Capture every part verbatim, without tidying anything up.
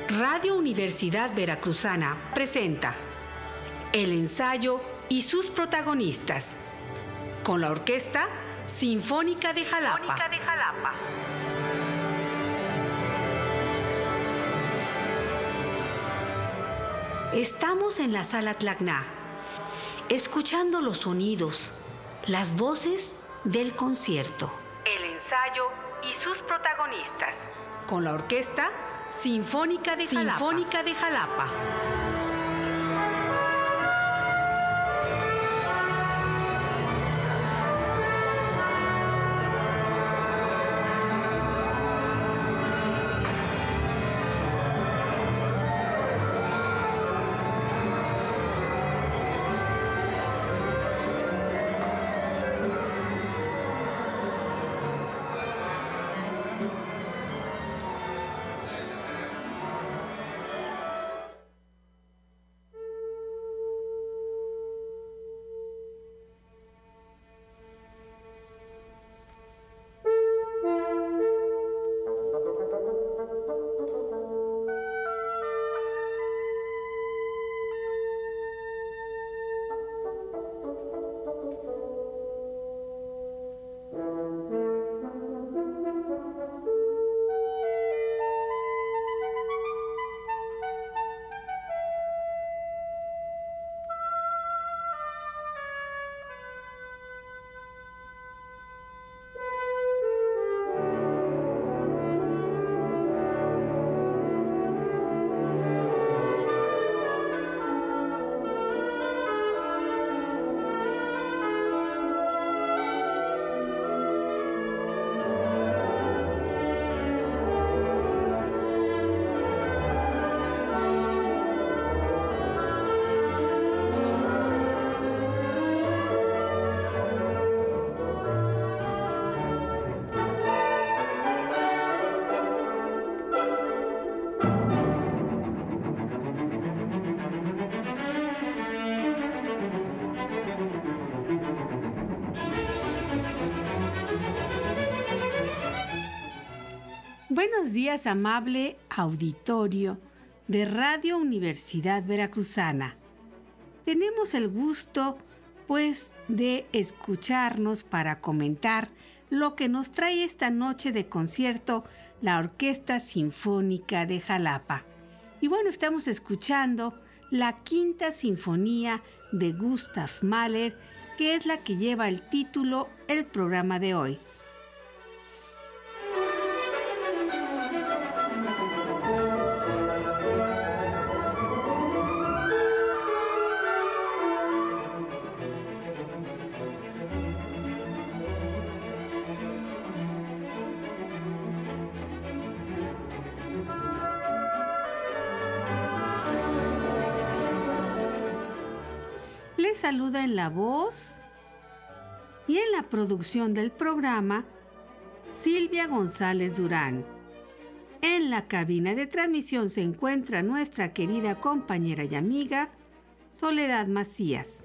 Radio Universidad Veracruzana presenta el ensayo y sus protagonistas, con la Orquesta Sinfónica de Jalapa. Sinfónica de Jalapa. Estamos en la Sala Tlacna, escuchando los sonidos, las voces del concierto. El ensayo y sus protagonistas, con la Orquesta Sinfónica de Jalapa. Sinfónica de Jalapa. Buenos días, amable auditorio de Radio Universidad Veracruzana. Tenemos el gusto, pues, de escucharnos para comentar lo que nos trae esta noche de concierto la Orquesta Sinfónica de Jalapa. Y bueno, estamos escuchando la Quinta Sinfonía de Gustav Mahler, que es la que lleva el título el programa de hoy. Saluda en la voz y en la producción del programa Silvia González Durán. En la cabina de transmisión se encuentra nuestra querida compañera y amiga Soledad Macías.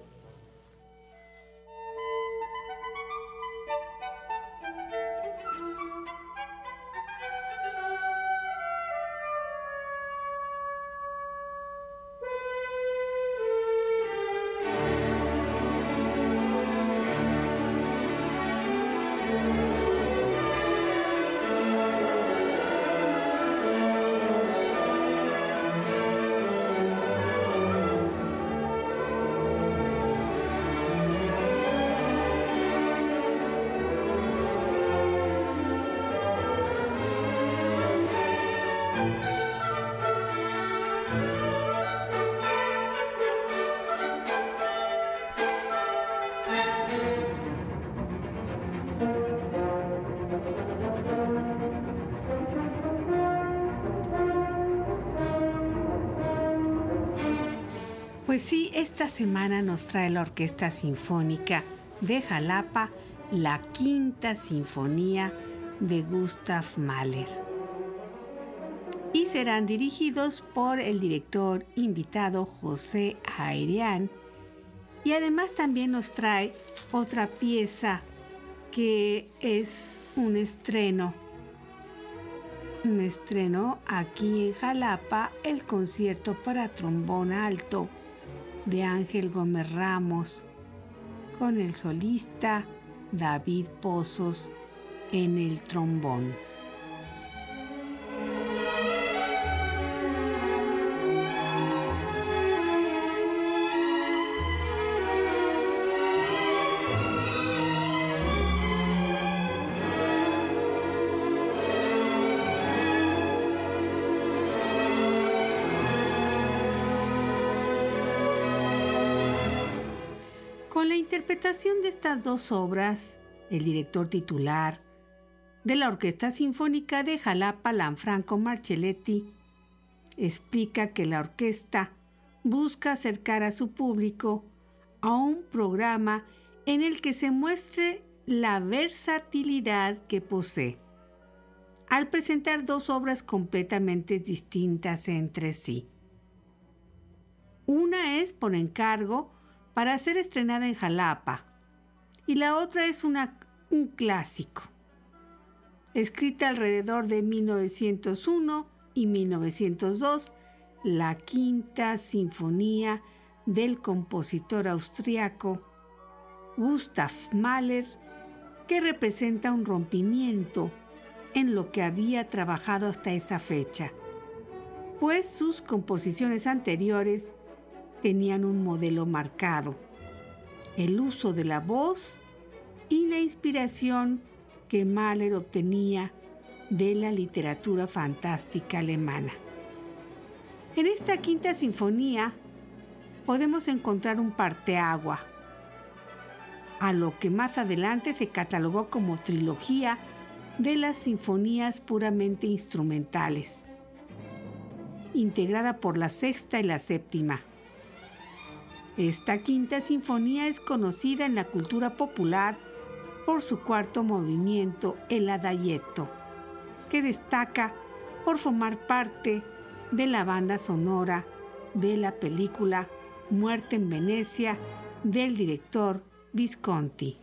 Pues sí, esta semana nos trae la Orquesta Sinfónica de Jalapa la Quinta Sinfonía de Gustav Mahler. Y serán dirigidos por el director invitado José Aerián. Y además también nos trae otra pieza que es un estreno estrenó aquí en Jalapa el concierto para trombón alto de Ángel Gómez Ramos, con el solista David Pozos en el trombón. Con la interpretación de estas dos obras, el director titular de la Orquesta Sinfónica de Jalapa, Lanfranco Marcelletti, explica que la orquesta busca acercar a su público a un programa en el que se muestre la versatilidad que posee, al presentar dos obras completamente distintas entre sí. Una es por encargo para ser estrenada en Jalapa, y la otra es una, un clásico, escrita alrededor de mil novecientos uno y mil novecientos dos, la Quinta Sinfonía del compositor austriaco Gustav Mahler, que representa un rompimiento en lo que había trabajado hasta esa fecha, pues sus composiciones anteriores tenían un modelo marcado: el uso de la voz y la inspiración que Mahler obtenía de la literatura fantástica alemana. En esta quinta sinfonía podemos encontrar un parteagua a lo que más adelante se catalogó como trilogía de las sinfonías puramente instrumentales, integrada por la sexta y la séptima. Esta quinta sinfonía es conocida en la cultura popular por su cuarto movimiento, el Adagietto, que destaca por formar parte de la banda sonora de la película Muerte en Venecia del director Visconti.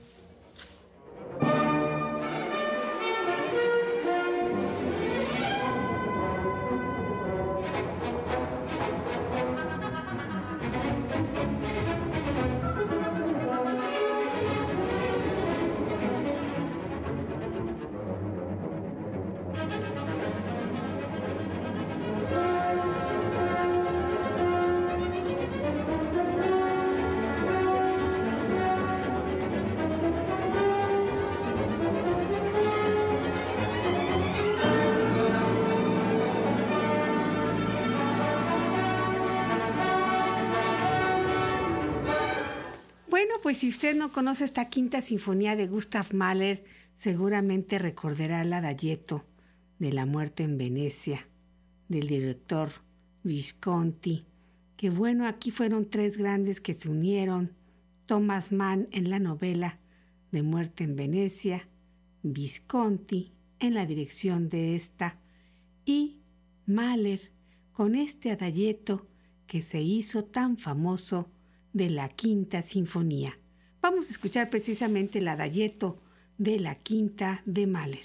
Bueno, pues si usted no conoce esta quinta sinfonía de Gustav Mahler, seguramente recordará el Adagietto de la Muerte en Venecia, del director Visconti, que bueno, aquí fueron tres grandes que se unieron: Thomas Mann en la novela de Muerte en Venecia, Visconti en la dirección de esta, y Mahler con este Adagietto que se hizo tan famoso de la Quinta Sinfonía. Vamos a escuchar precisamente el Adagietto de la Quinta de Mahler.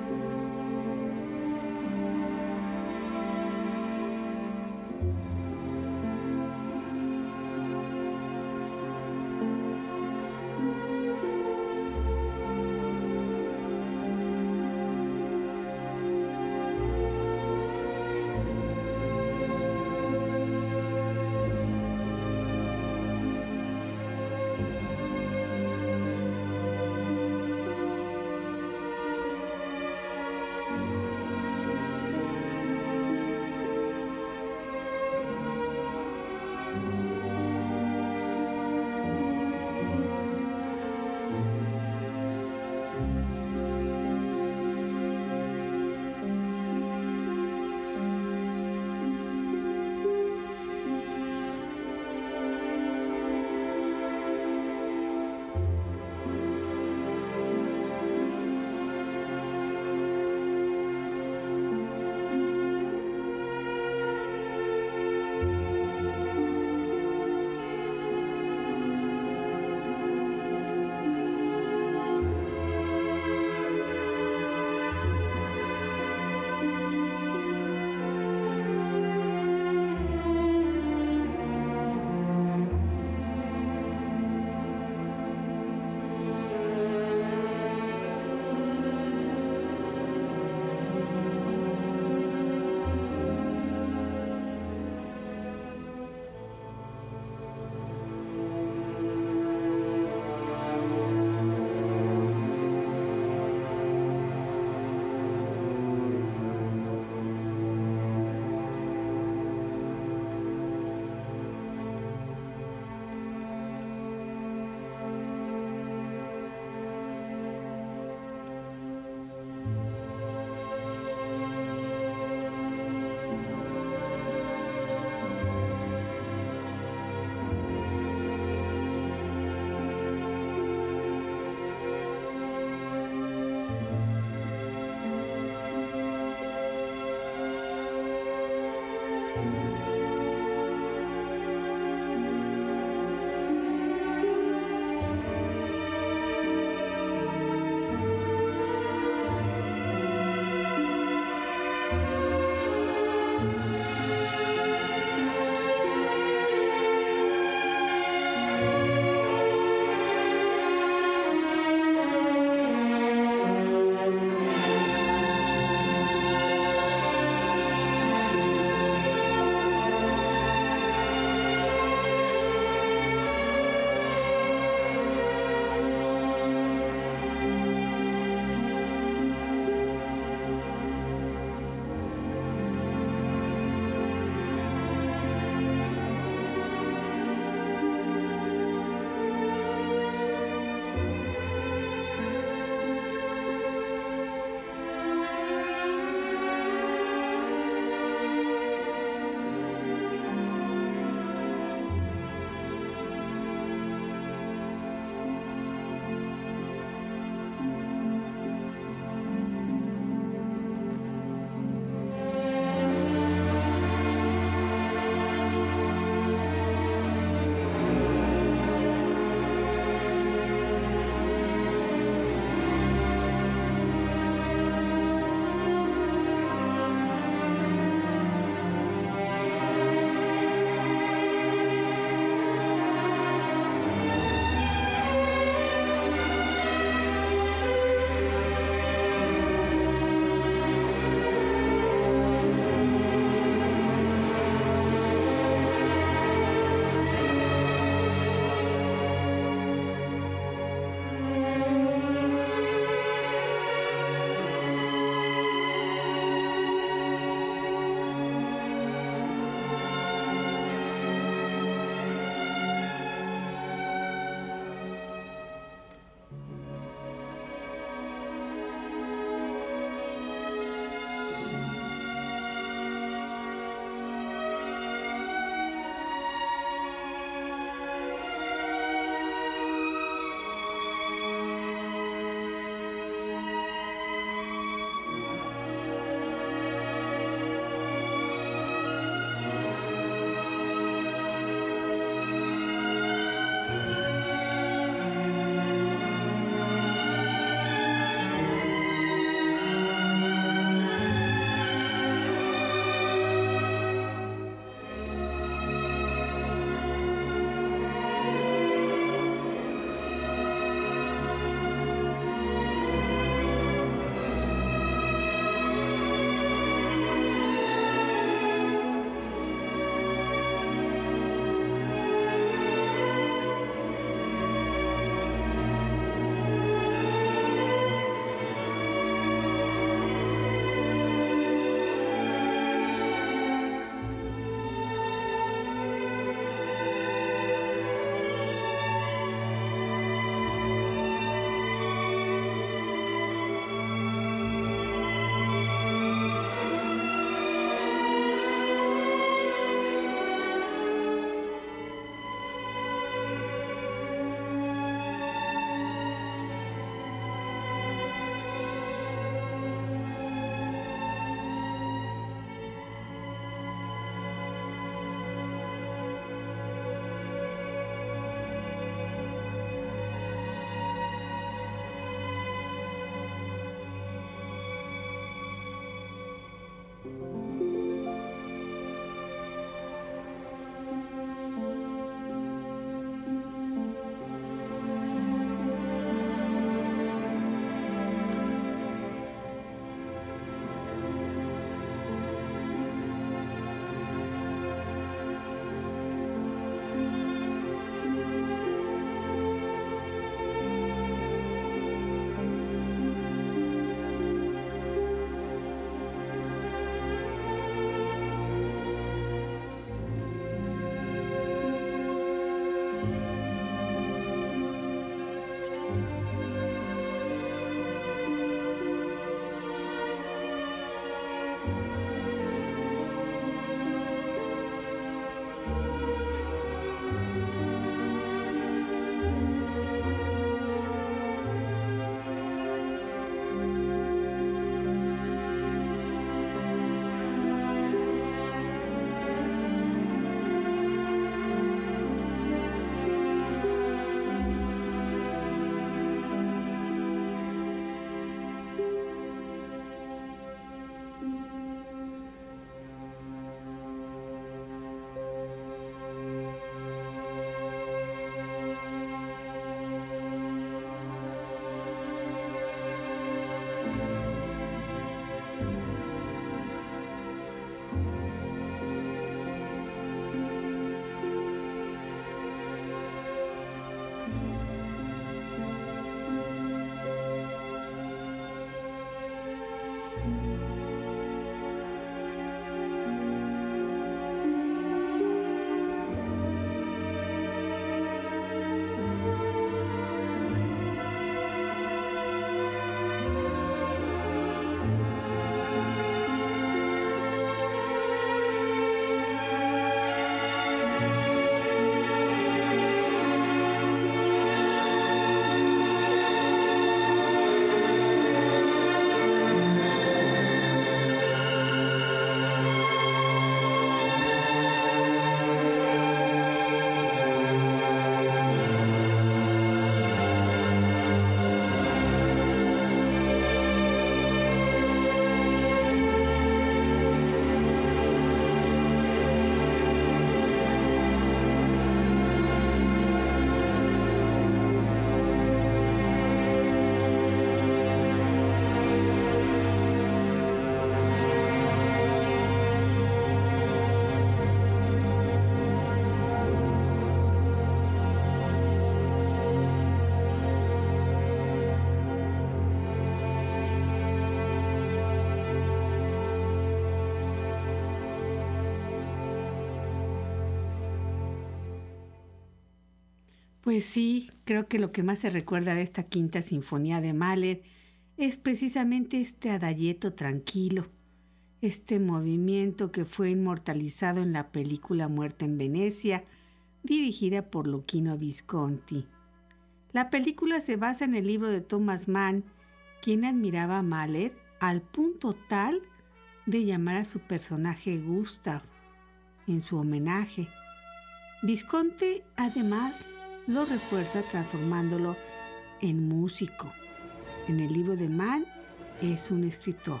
Pues sí, creo que lo que más se recuerda de esta quinta sinfonía de Mahler es precisamente este adagietto tranquilo, este movimiento que fue inmortalizado en la película Muerte en Venecia, dirigida por Luchino Visconti. La película se basa en el libro de Thomas Mann, quien admiraba a Mahler al punto tal de llamar a su personaje Gustav en su homenaje. Visconti además lo refuerza transformándolo en músico. En el libro de Mann es un escritor.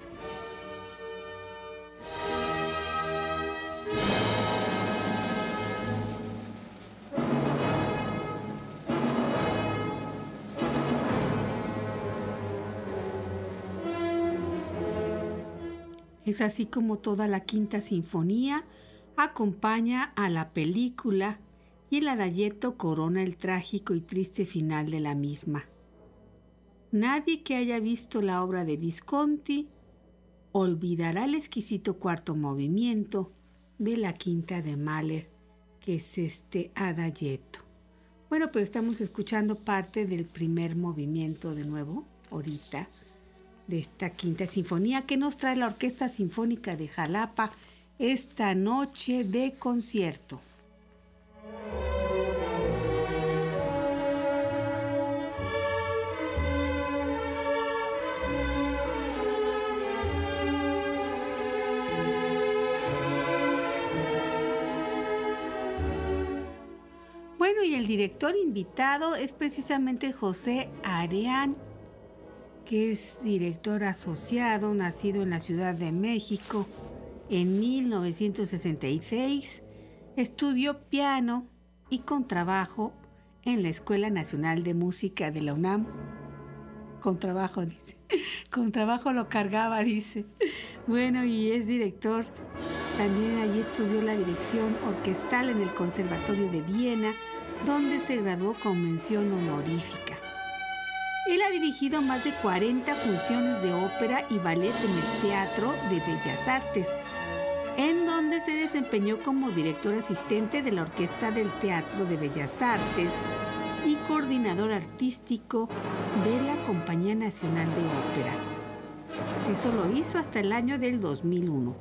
Es así como toda la quinta sinfonía acompaña a la película y el adagietto corona el trágico y triste final de la misma. Nadie que haya visto la obra de Visconti olvidará el exquisito cuarto movimiento de la quinta de Mahler, que es este adagietto. Bueno, pero estamos escuchando parte del primer movimiento de nuevo, ahorita, de esta quinta sinfonía que nos trae la Orquesta Sinfónica de Jalapa esta noche de concierto. Bueno, y el director invitado es precisamente José Areán, que es director asociado, nacido en la Ciudad de México en mil novecientos sesenta y seis. Estudió piano y contrabajo en la Escuela Nacional de Música de la UNAM. Contrabajo, dice. Contrabajo lo cargaba, dice. Bueno, y es director. También allí estudió la dirección orquestal en el Conservatorio de Viena, donde se graduó con mención honorífica. Él ha dirigido más de cuarenta funciones de ópera y ballet en el Teatro de Bellas Artes, en donde se desempeñó como director asistente de la Orquesta del Teatro de Bellas Artes y coordinador artístico de la Compañía Nacional de Ópera. Eso lo hizo hasta el año del dos mil uno.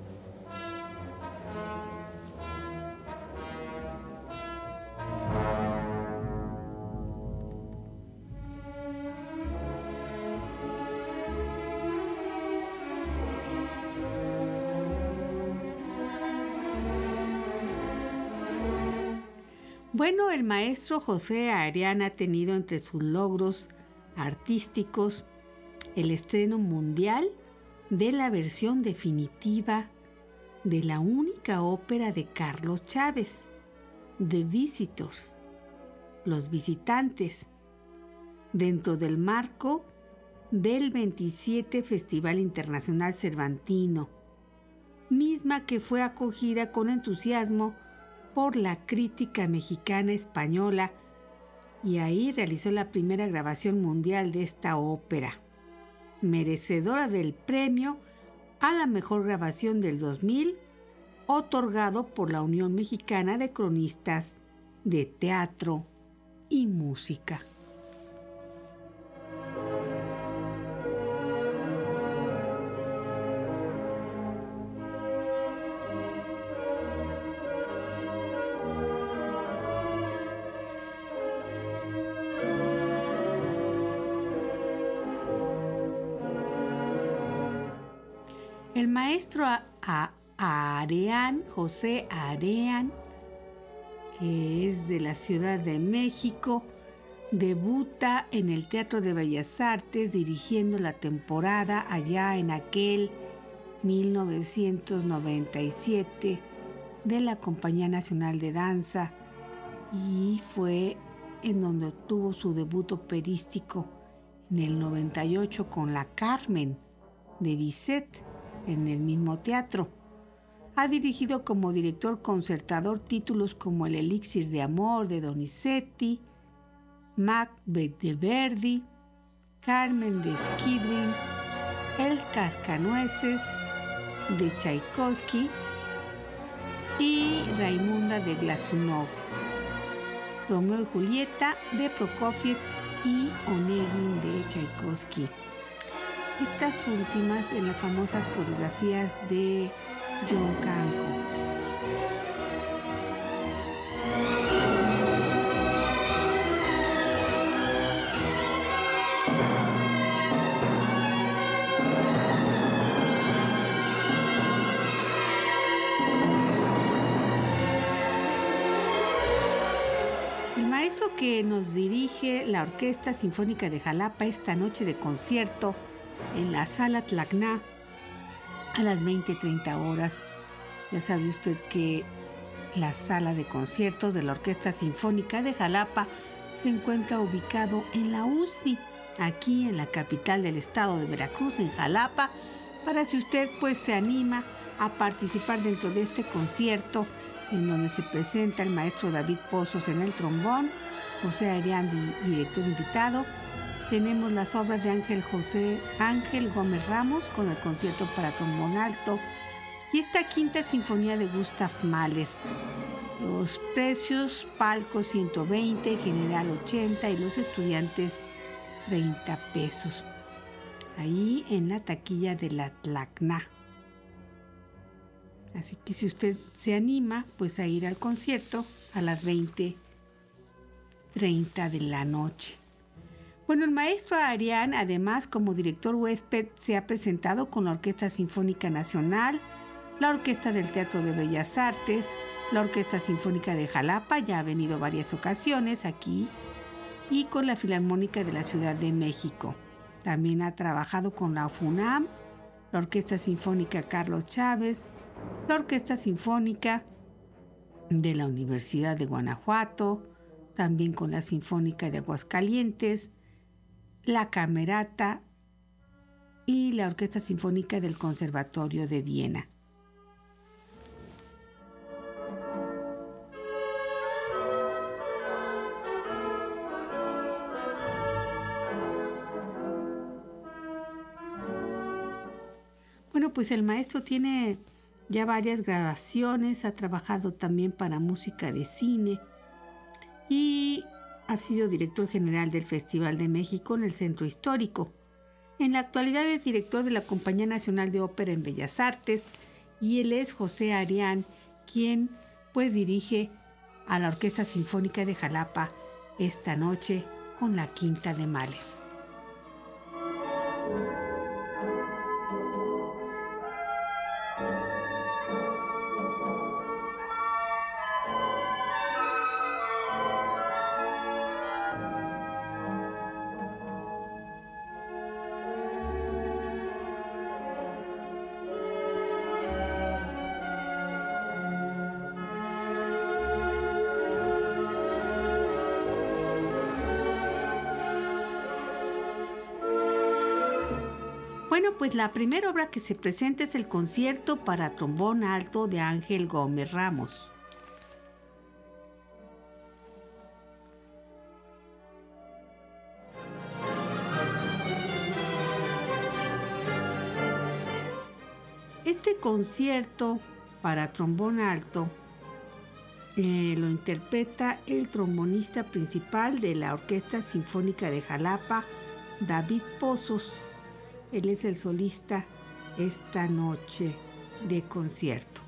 Bueno, el maestro José Areán ha tenido entre sus logros artísticos el estreno mundial de la versión definitiva de la única ópera de Carlos Chávez, The Visitors, Los Visitantes, dentro del marco del veintisiete Festival Internacional Cervantino, misma que fue acogida con entusiasmo por la crítica mexicana española, y ahí realizó la primera grabación mundial de esta ópera, merecedora del premio a la mejor grabación del dos mil, otorgado por la Unión Mexicana de Cronistas de Teatro y Música. El maestro a, a, Areán, José Areán, que es de la Ciudad de México, debuta en el Teatro de Bellas Artes dirigiendo la temporada allá en aquel mil novecientos noventa y siete de la Compañía Nacional de Danza, y fue en donde obtuvo su debut operístico en el noventa y ocho con La Carmen de Bizet en el mismo teatro. Ha dirigido como director concertador títulos como El Elixir de Amor de Donizetti, Macbeth de Verdi, Carmen de Schwerin, El Cascanueces de Tchaikovsky y Raimunda de Glazunov. Romeo y Julieta de Prokofiev y Onegin de Tchaikovsky. Estas últimas en las famosas coreografías de John Kanko. Que nos dirige la Orquesta Sinfónica de Jalapa esta noche de concierto en la Sala Tlacna a las veinte treinta horas. Ya sabe usted que la sala de conciertos de la Orquesta Sinfónica de Jalapa se encuentra ubicado en la U S B I, aquí en la capital del estado de Veracruz, en Jalapa, para si usted pues se anima a participar dentro de este concierto en donde se presenta el maestro David Pozos en el trombón, José Arián, director invitado. Tenemos las obras de Ángel José Ángel Gómez Ramos con el concierto para trombón alto y esta quinta sinfonía de Gustav Mahler. Los precios: palco ciento veinte, general ochenta y los estudiantes treinta pesos. Ahí en la taquilla de la Tlacna. Así que si usted se anima pues a ir al concierto a las veinte treinta de la noche. Bueno, el maestro Arián, además como director huésped, se ha presentado con la Orquesta Sinfónica Nacional, la Orquesta del Teatro de Bellas Artes, la Orquesta Sinfónica de Jalapa, ya ha venido varias ocasiones aquí, y con la Filarmónica de la Ciudad de México. También ha trabajado con la FUNAM, la Orquesta Sinfónica Carlos Chávez, la Orquesta Sinfónica de la Universidad de Guanajuato, también con la Sinfónica de Aguascalientes, la Camerata y la Orquesta Sinfónica del Conservatorio de Viena. Bueno, pues el maestro tiene ya varias grabaciones, ha trabajado también para música de cine y ha sido director general del Festival de México en el Centro Histórico. En la actualidad es director de la Compañía Nacional de Ópera en Bellas Artes y él es José Arián, quien pues dirige a la Orquesta Sinfónica de Jalapa esta noche con la Quinta de Mahler. Bueno, pues la primera obra que se presenta es el concierto para trombón alto de Ángel Gómez Ramos. Este concierto para trombón alto eh, lo interpreta el trombonista principal de la Orquesta Sinfónica de Jalapa, David Pozos. Él es el solista esta noche de concierto.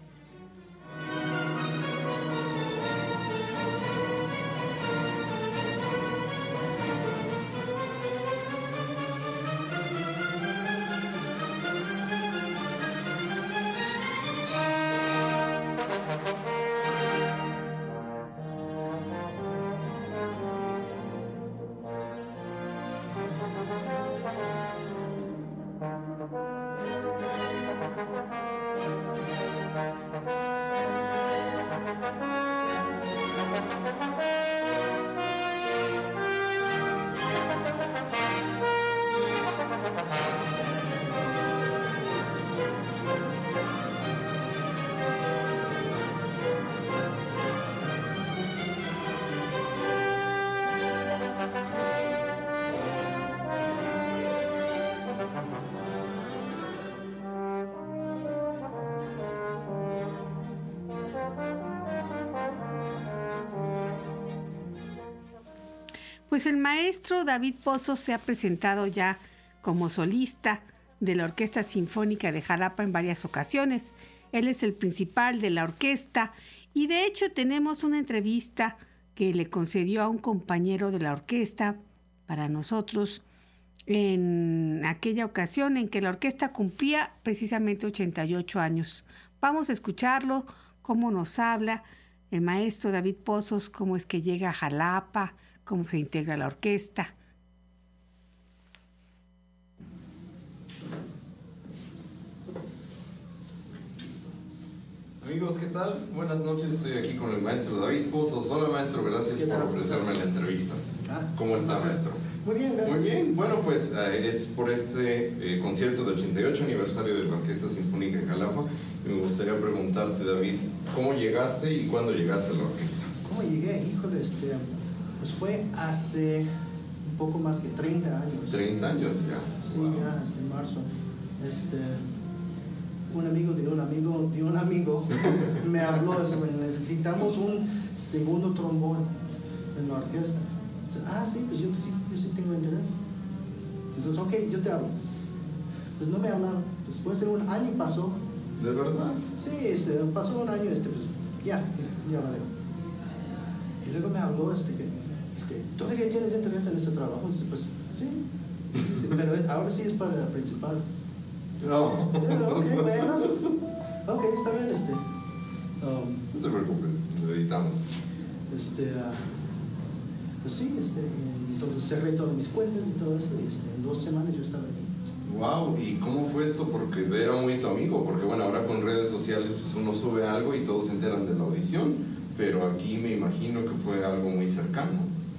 Pues el maestro David Pozos se ha presentado ya como solista de la Orquesta Sinfónica de Jalapa en varias ocasiones. Él es el principal de la orquesta y de hecho tenemos una entrevista que le concedió a un compañero de la orquesta para nosotros en aquella ocasión en que la orquesta cumplía precisamente ochenta y ocho años. Vamos a escucharlo, cómo nos habla el maestro David Pozos, cómo es que llega a Jalapa, cómo se integra a la orquesta. Amigos, ¿qué tal? Buenas noches, estoy aquí con el maestro David Pozos. Hola maestro, gracias por ofrecerme la entrevista. ¿Cómo está, maestro? Muy bien, gracias. Muy bien, bueno pues eh, es por este eh, concierto de ochenta y ocho aniversario de la Orquesta Sinfónica de Jalapa. Me gustaría preguntarte, David, ¿cómo llegaste y cuándo llegaste a la orquesta? ¿Cómo llegué? Híjole, este, pues fue hace un poco más que treinta años. treinta años ya. Sí, Wow. ya, hasta en marzo. Este, un amigo de un amigo de un amigo me habló, dice, bueno, necesitamos un segundo trombón en la orquesta. Dice, ah, sí, pues yo sí, yo sí tengo interés. Entonces, ok, yo te hablo. Pues no me hablaron. Después de un año pasó. ¿De verdad? Sí, este, pasó un año, este, pues ya, ya vale. Y luego me habló, este, que, este, ¿todavía tienes interés en este trabajo? Dice, pues sí, sí, pero ahora sí es para el principal. No. Yeah, ok, bueno, ok, está bien, este, um, No te preocupes, lo editamos. este, uh, pues sí, este, entonces cerré todas mis cuentas y todo eso, y este, en dos semanas yo estaba aquí. Wow, ¿y cómo fue esto? Porque era muy tu amigo, porque bueno, ahora con redes sociales pues uno sube algo y todos se enteran de la audición, pero aquí me imagino que fue algo muy cercano.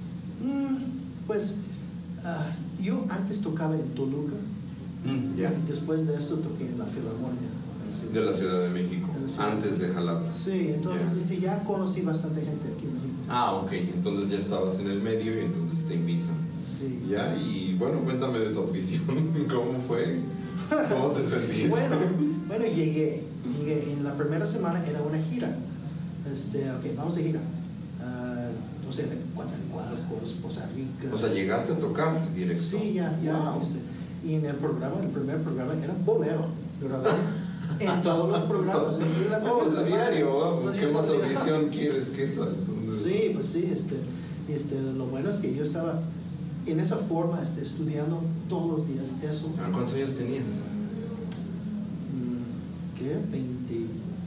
Mm, pues, uh, yo antes tocaba en Toluca, Mm, ya. y después de eso toqué en la Filarmónica. De la Ciudad de México, De la Ciudad. antes de Jalapa. Sí, entonces Ya. este, ya conocí bastante gente aquí en México. Ah, ok, entonces ya estabas en el medio y entonces te invitan. Sí. Ya, y bueno, cuéntame de tu audición, ¿cómo fue? ¿Cómo te sentiste? Bueno, bueno, llegué, llegué, en la primera semana era una gira. Este, ok, vamos de gira. Uh, no sé, de Coatzacoalcos, Poza Rica. O sea, llegaste a tocar directo. Sí, ya, ya. Wow. Este, y en el programa, el primer programa era bolero, ¿verdad? En todos los programas. En la Oh, es primera diario, semana, ¿no? pues, ¿Qué yo más estaba- audición quieres que esa? Entonces... Sí, pues sí, este, este, lo bueno es que yo estaba en esa forma, este, estudiando todos los días eso. ¿Cuántos años tenías? Mm, ¿Qué? ¿veintitrés?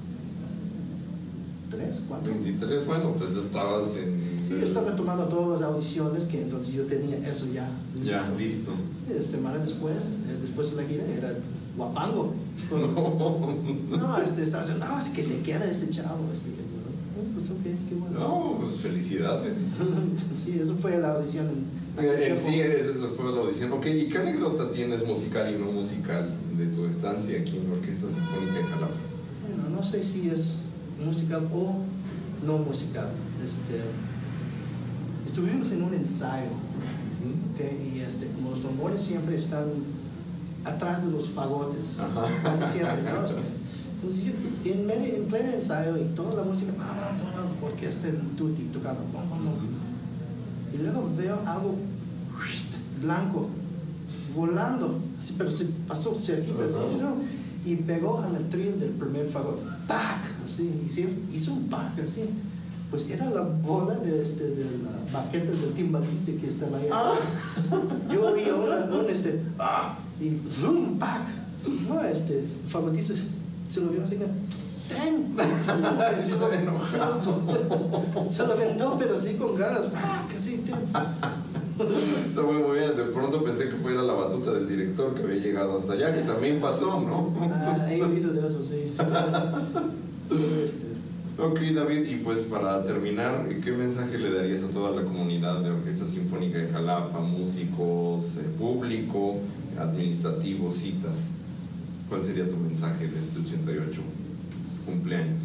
¿cuatro? veintitrés, bueno, pues estabas en... Sí, yo estaba tomando todas las audiciones, que entonces yo tenía eso ya listo. Ya, listo. Y semana después, este, después de la gira, era guapango. No, este, estaba diciendo, no, es que se queda este chavo, este, que, oh, pues ok, qué bueno. No, pues felicidades. Sí, eso fue la audición. En, En, en sí, esa fue la audición. Ok, ¿y qué anécdota tienes musical y no musical de tu estancia aquí en la Orquesta Sinfónica de Jalapa? Bueno, no sé si es musical o no musical. Este, estuvimos en un ensayo, okay, y este, como los trombones siempre están atrás de los fagotes, Ajá. casi siempre, ¿no? Este, entonces yo, en, medio, en pleno ensayo y toda la música, ah, toda la orquesta en tutti tocando, bom, bom, bom. Y luego veo algo blanco volando, así, pero se pasó cerquita, así, ¿no? Y pegó al atril del primer fagot, ¡tac! Así, hizo, hizo un tac así. Pues era la bola de, este, de la baqueta del timbalista que estaba ahí. Ah. Yo oí una, un este, ¡ah! Y ¡zoom! ¡Pac! No, este, el fagotista se lo vio así que, ¡ten! Se lo, se, lo, se lo aventó, pero así con ganas, ¡pac! Así, ¡ten! Está muy, muy bien. De pronto pensé que fuera la batuta del director que había llegado hasta allá, que también pasó, ¿no? Ah, he oído de eso, sí. Este, este, Ok, David, y pues para terminar, ¿qué mensaje le darías a toda la comunidad de Orquesta Sinfónica de Jalapa, músicos, eh, público, administrativos, citas? ¿Cuál sería tu mensaje de este ochenta y ocho cumpleaños?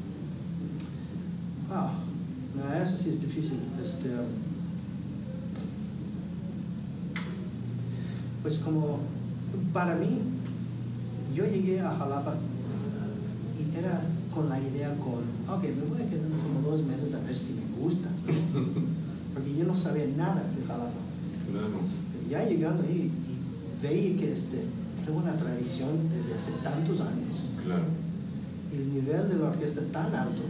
ah, no, eso sí es difícil. Este, pues como para mí, yo llegué a Jalapa y era con la idea con, ok, me voy a quedar como dos meses a ver si me gusta. porque yo no sabía nada de Jalapa. Claro. Ya llegando ahí y veía que este, era una tradición desde hace tantos años. Claro. Y el nivel de la orquesta tan alto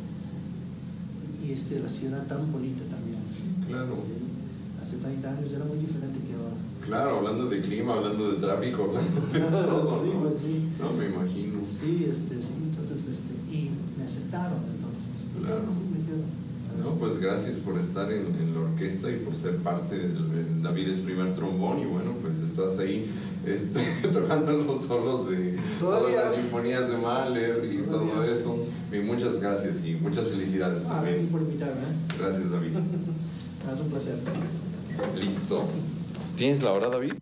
y este, la ciudad tan bonita también. Sí, claro. Hace treinta años era muy diferente que ahora. Claro, hablando de clima, hablando de tráfico, hablando de todo. Sí, pues sí. No, me imagino. Sí, este, sí, entonces, este, y me aceptaron, entonces. Claro. Sí, me quedo. No, pues gracias por estar en, en la orquesta y por ser parte del David es primer trombón y bueno, pues estás ahí este, tocando los solos de Todavía. todas las sinfonías de Mahler y Todavía. todo eso. Y muchas gracias y muchas felicidades Ah, también. gracias por invitarme. ¿eh? Gracias, David. Es un placer. Listo. ¿Tienes la hora, David?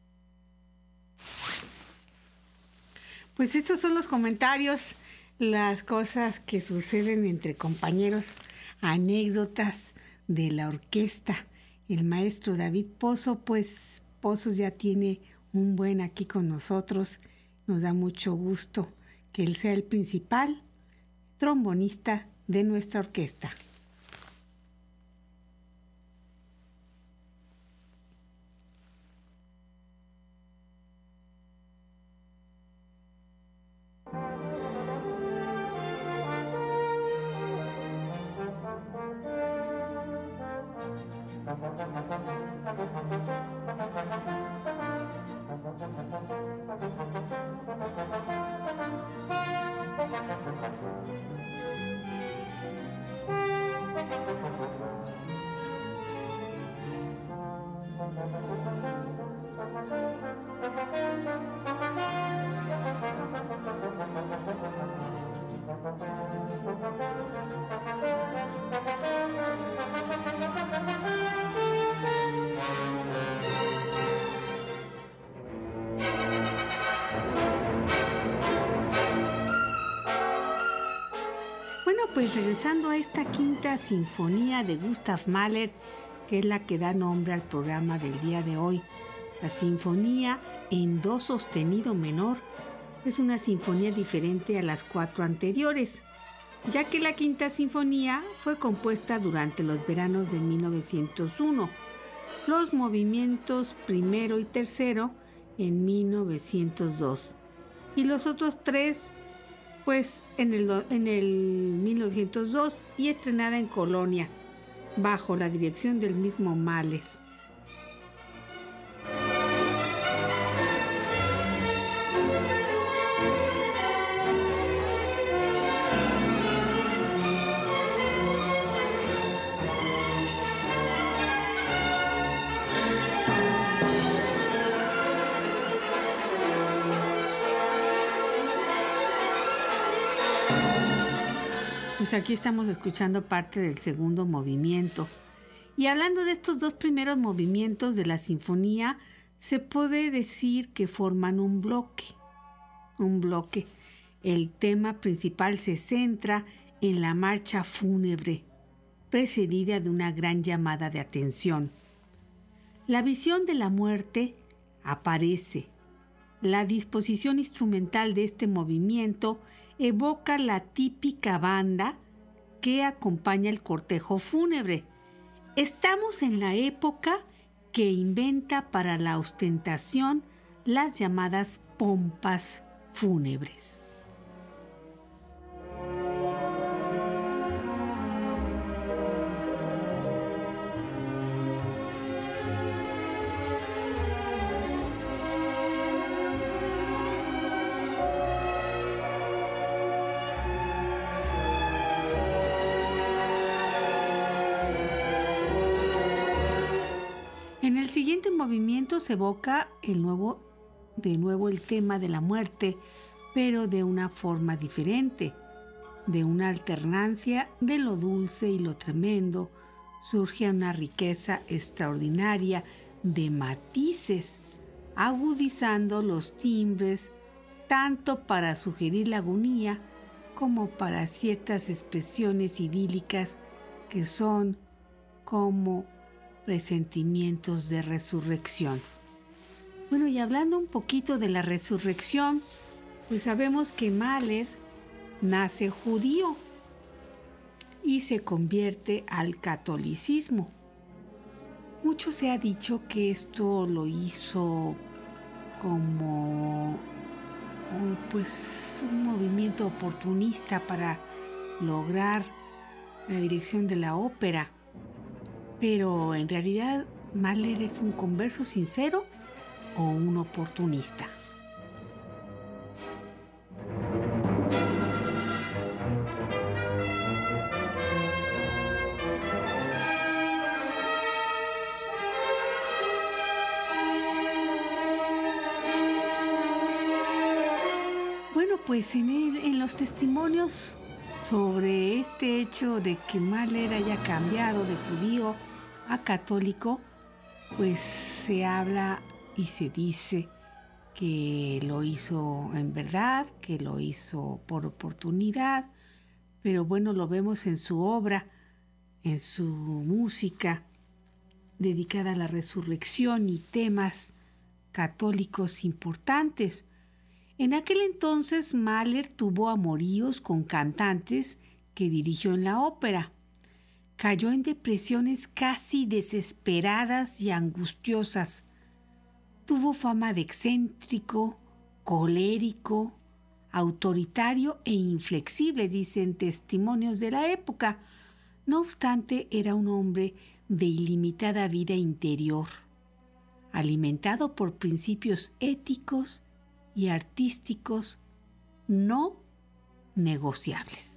Pues estos son los comentarios, las cosas que suceden entre compañeros, anécdotas de la orquesta. El maestro David Pozo, pues Pozos ya tiene un buen aquí con nosotros. Nos da mucho gusto que él sea el principal trombonista de nuestra orquesta. Pues regresando a esta quinta sinfonía de Gustav Mahler, que es la que da nombre al programa del día de hoy, la sinfonía en do sostenido menor, es una sinfonía diferente a las cuatro anteriores, ya que la quinta sinfonía fue compuesta durante los veranos de mil novecientos uno, los movimientos primero y tercero en mil novecientos dos, y los otros tres pues en el, en el mil novecientos dos y estrenada en Colonia, bajo la dirección del mismo Mahler. Pues aquí estamos escuchando parte del segundo movimiento. Y hablando de estos dos primeros movimientos de la sinfonía, se puede decir que forman un bloque. Un bloque. El tema principal se centra en la marcha fúnebre, precedida de una gran llamada de atención. La visión de la muerte aparece. La disposición instrumental de este movimiento evoca la típica banda que acompaña el cortejo fúnebre. Estamos en la época que inventa para la ostentación las llamadas pompas fúnebres. En el siguiente movimiento se evoca el nuevo, de nuevo el tema de la muerte, pero de una forma diferente. De una alternancia de lo dulce y lo tremendo, surge una riqueza extraordinaria de matices, agudizando los timbres tanto para sugerir la agonía como para ciertas expresiones idílicas que son como presentimientos de resurrección. Bueno, y hablando un poquito de la resurrección, pues sabemos que Mahler nace judío y se convierte al catolicismo. Mucho se ha dicho que esto lo hizo como oh, pues un movimiento oportunista para lograr la dirección de la ópera, pero en realidad Mahler es un converso sincero o un oportunista. Bueno, pues en, el, en los testimonios sobre este hecho de que Mahler haya cambiado de judío a católico, pues se habla y se dice que lo hizo en verdad, que lo hizo por oportunidad, pero bueno, lo vemos en su obra, en su música dedicada a la resurrección y temas católicos importantes. En aquel entonces Mahler tuvo amoríos con cantantes que dirigió en la ópera. Cayó en depresiones casi desesperadas y angustiosas. Tuvo fama de excéntrico, colérico, autoritario e inflexible, dicen testimonios de la época. No obstante, era un hombre de ilimitada vida interior, alimentado por principios éticos y artísticos no negociables.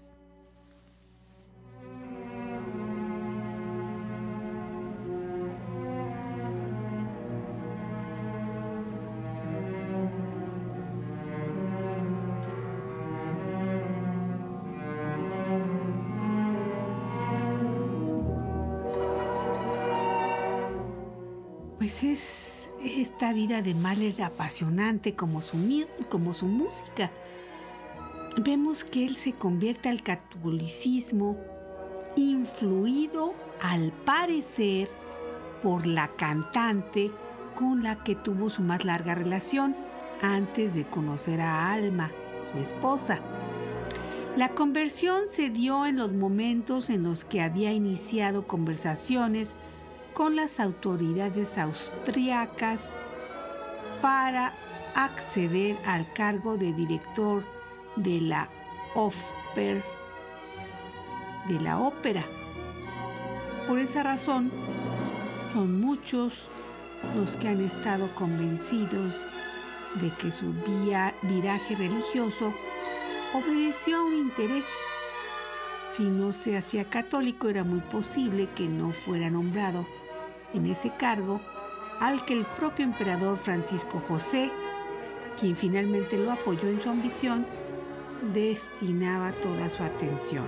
Pues es esta vida de Mahler apasionante como su, como su música. Vemos que él se convierte al catolicismo influido, al parecer, por la cantante con la que tuvo su más larga relación antes de conocer a Alma, su esposa. La conversión se dio en los momentos en los que había iniciado conversaciones con las autoridades austriacas para acceder al cargo de director de la Oper, de la ópera. Por esa razón, son muchos los que han estado convencidos de que su via, viraje religioso obedeció a un interés. Si no se hacía católico, era muy posible que no fuera nombrado en ese cargo al que el propio emperador Francisco José, quien finalmente lo apoyó en su ambición, destinaba toda su atención.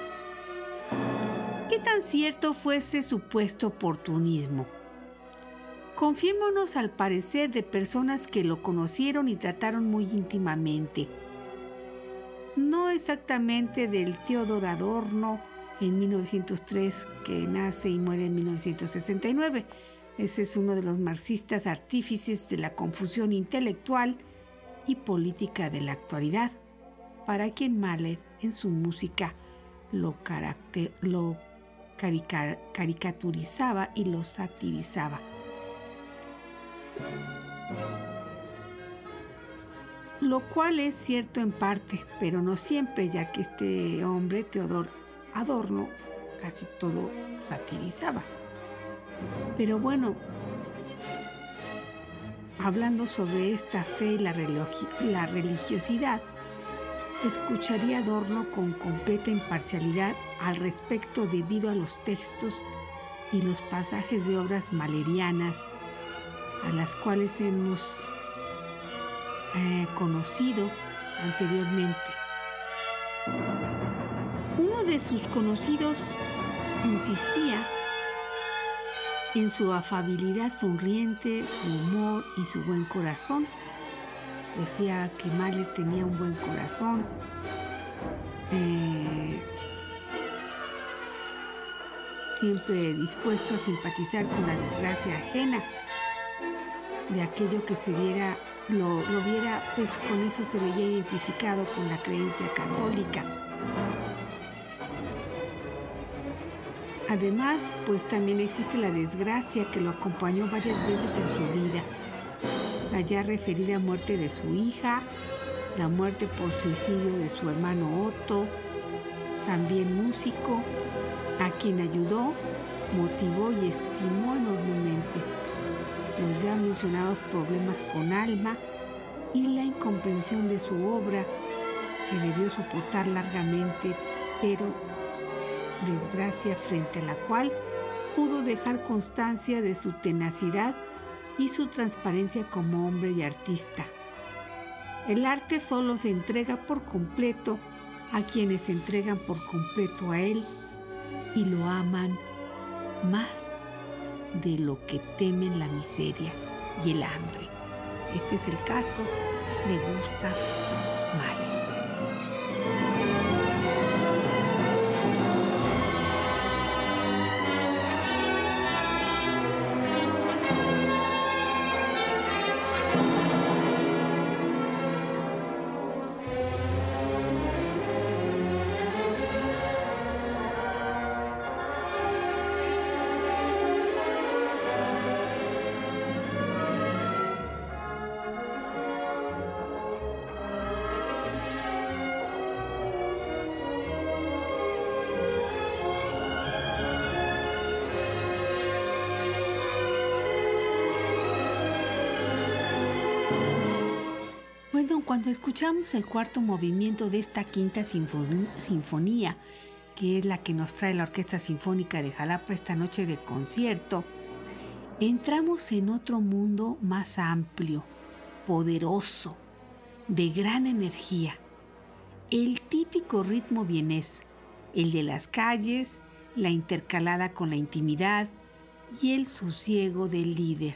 ¿Qué tan cierto fue ese supuesto oportunismo? Confiémonos al parecer de personas que lo conocieron y trataron muy íntimamente. No exactamente del Theodor Adorno en mil novecientos tres, que nace y muere en mil novecientos sesenta y nueve. Ese es uno de los marxistas artífices de la confusión intelectual y política de la actualidad, para quien Mahler en su música lo, caracter, lo carica, caricaturizaba y lo satirizaba. Lo cual es cierto en parte, pero no siempre, ya que este hombre, Theodor Adorno, casi todo satirizaba. Pero bueno, hablando sobre esta fe y la, religi- la religiosidad, escucharía Adorno con completa imparcialidad al respecto debido a los textos y los pasajes de obras mahlerianas a las cuales hemos eh, conocido anteriormente. Uno de sus conocidos insistía en su afabilidad sonriente, su humor y su buen corazón. Decía que Mahler tenía un buen corazón, eh, siempre dispuesto a simpatizar con la desgracia ajena, de aquello que se viera, lo, lo viera, pues con eso se veía identificado con la creencia católica. Además, pues también existe la desgracia que lo acompañó varias veces en su vida. La ya referida muerte de su hija, la muerte por suicidio de su hermano Otto, también músico, a quien ayudó, motivó y estimó enormemente. Los ya mencionados problemas con Alma y la incomprensión de su obra, que debió soportar largamente, pero desgracia frente a la cual pudo dejar constancia de su tenacidad y su transparencia como hombre y artista. El arte solo se entrega por completo a quienes se entregan por completo a él y lo aman más de lo que temen la miseria y el hambre. Este es el caso de Gustav Mahler. Bueno, cuando escuchamos el cuarto movimiento de esta quinta sinfonía, que es la que nos trae la Orquesta Sinfónica de Jalapa esta noche de concierto, entramos en otro mundo más amplio, poderoso, de gran energía. El típico ritmo vienés, el de las calles, la intercalada con la intimidad y el sosiego del líder.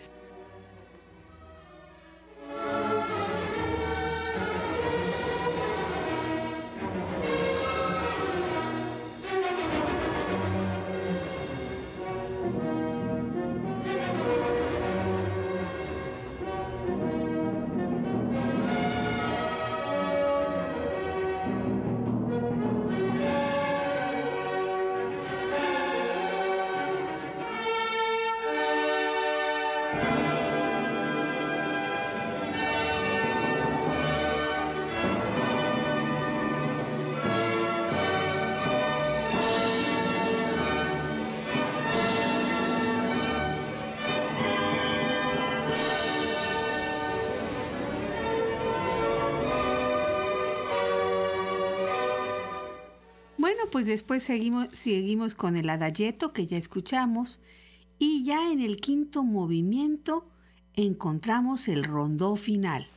Bueno, pues después seguimos, seguimos con el adagietto que ya escuchamos y ya en el quinto movimiento encontramos el rondó final.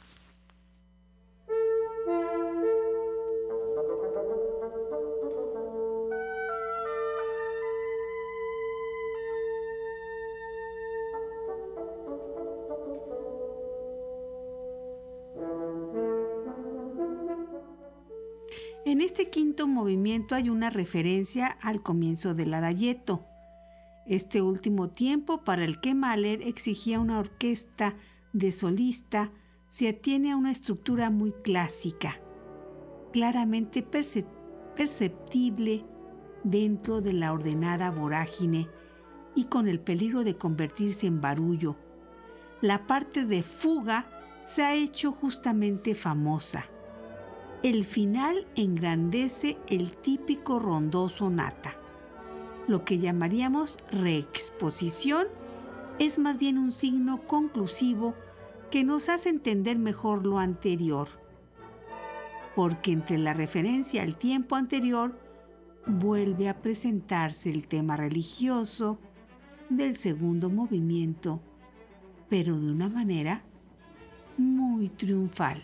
En este quinto movimiento hay una referencia al comienzo del adagietto. Este último tiempo para el que Mahler exigía una orquesta de solista se atiene a una estructura muy clásica, claramente perce- perceptible dentro de la ordenada vorágine y con el peligro de convertirse en barullo. La parte de fuga se ha hecho justamente famosa. El final engrandece el típico rondó sonata. Lo que llamaríamos reexposición es más bien un signo conclusivo que nos hace entender mejor lo anterior, porque entre la referencia al tiempo anterior vuelve a presentarse el tema religioso del segundo movimiento, pero de una manera muy triunfal.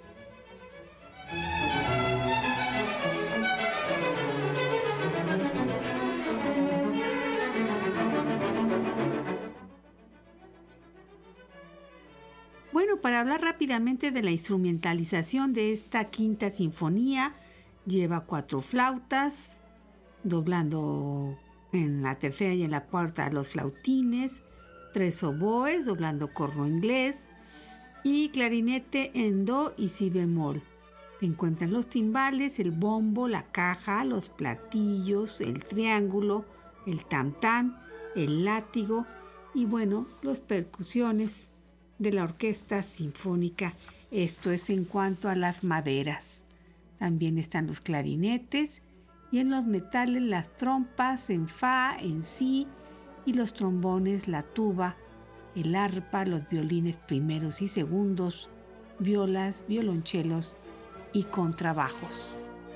Bueno, para hablar rápidamente de la instrumentalización de esta quinta sinfonía, lleva cuatro flautas, doblando en la tercera y en la cuarta los flautines, tres oboes, doblando corno inglés, y clarinete en do y si bemol. Se encuentran los timbales, el bombo, la caja, los platillos, el triángulo, el tam-tam, el látigo y bueno, las percusiones de la Orquesta Sinfónica. Esto es en cuanto a las maderas. También están los clarinetes y en los metales las trompas en fa, en si y los trombones, la tuba, el arpa, los violines primeros y segundos, violas, violonchelos y contrabajos.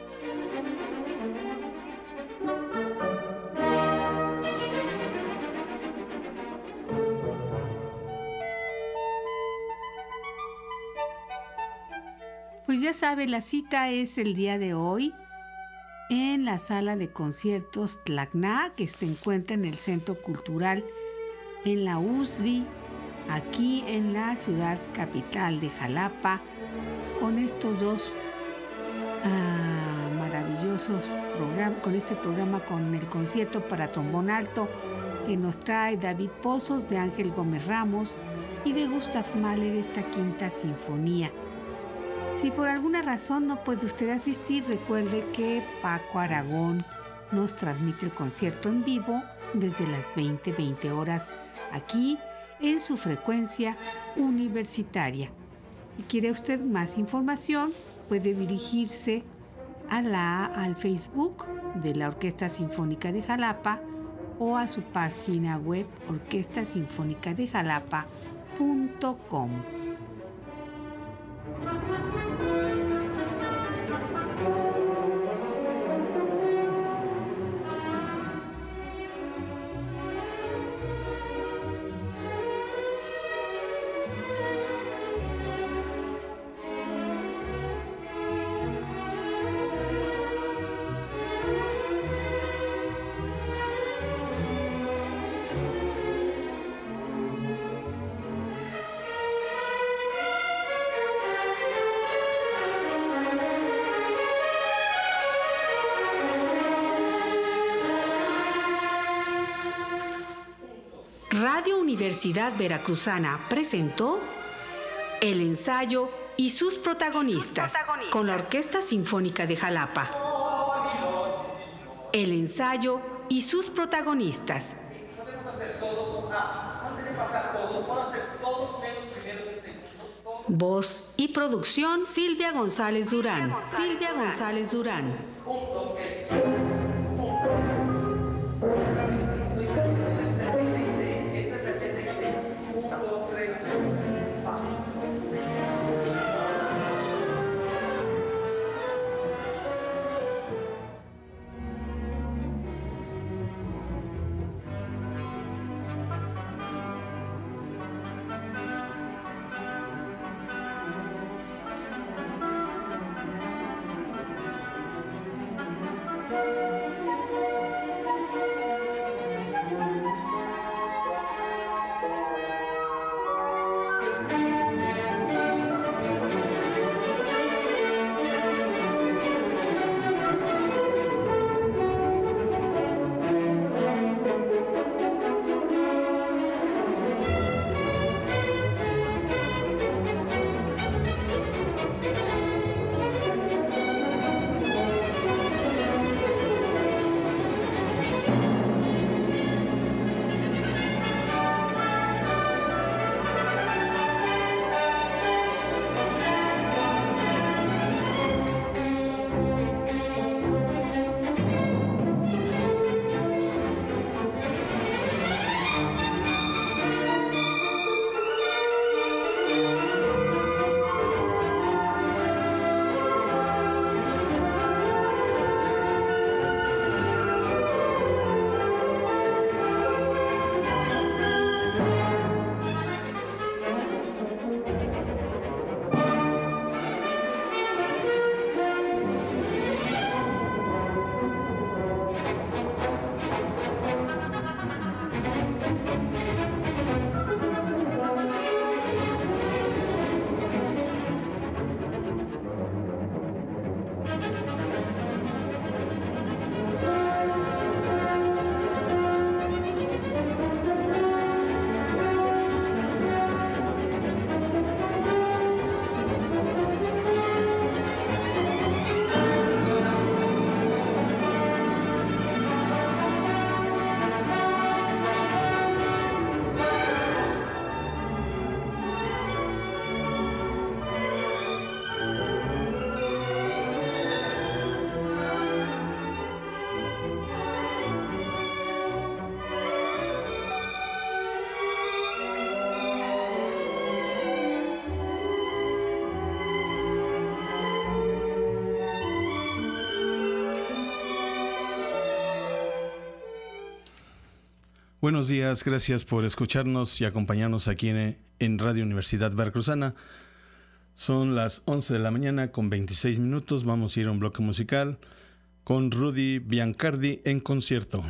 Pues ya sabe, la cita es el día de hoy en la sala de conciertos Tlacna, que se encuentra en el Centro Cultural en la U S B I, aquí en la ciudad capital de Jalapa, con estos dos uh, maravillosos programas, con este programa, con el concierto para trombón alto que nos trae David Pozos, de Ángel Gómez Ramos y de Gustav Mahler, esta quinta sinfonía. Si por alguna razón no puede usted asistir, recuerde que Paco Aragón nos transmite el concierto en vivo desde las veinte, veinte horas aquí en su frecuencia universitaria. Si quiere usted más información, puede dirigirse a la, al Facebook de la Orquesta Sinfónica de Jalapa o a su página web orquesta sinfónica de jalapa punto com. Radio Universidad Veracruzana presentó El ensayo y sus protagonistas, protagonistas con la Orquesta Sinfónica de Jalapa. El ensayo y sus protagonistas. Podemos hacer todos, ah, antes de pasar todos, vamos a hacer todos menos primeros y segundos. Voz y producción Silvia González Durán. Silvia González Durán. Punto. Buenos días, gracias por escucharnos y acompañarnos aquí en, en Radio Universidad Veracruzana. Son las once de la mañana con veintiséis minutos. Vamos a ir a un bloque musical con Rudy Biancardi en concierto.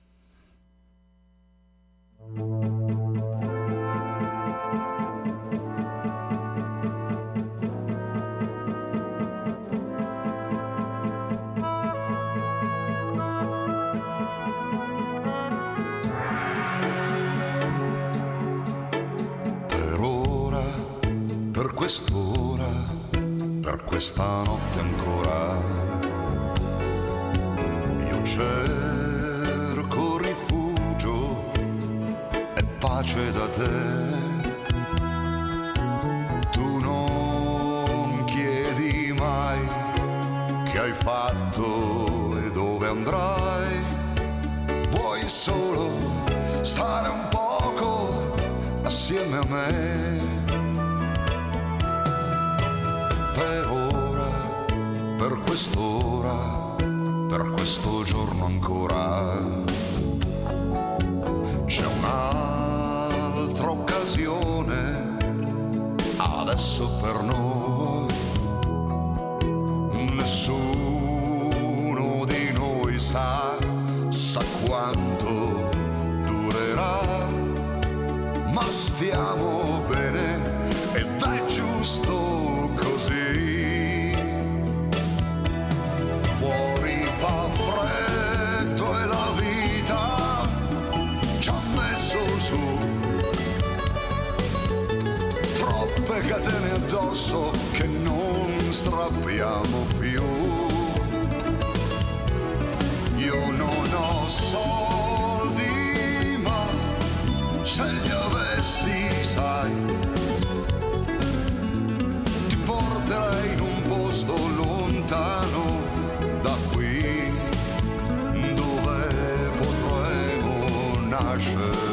Per quest'ora, per questa notte ancora, io cerco rifugio e pace da te. Tu non chiedi mai che hai fatto e dove andrai, vuoi solo stare un poco assieme a me. Per ora, per quest'ora, per questo giorno ancora, c'è un'altra occasione adesso per noi. Nessuno di noi sa, sa quanto durerà, ma stiamo bene ed è giusto così. Fuori fa freddo e la vita ci ha messo su troppe catene addosso che non strappiamo più. Io non ho soldi, ma se li avessi, sai, porterei in un posto lontano da qui, dove potremo nascere.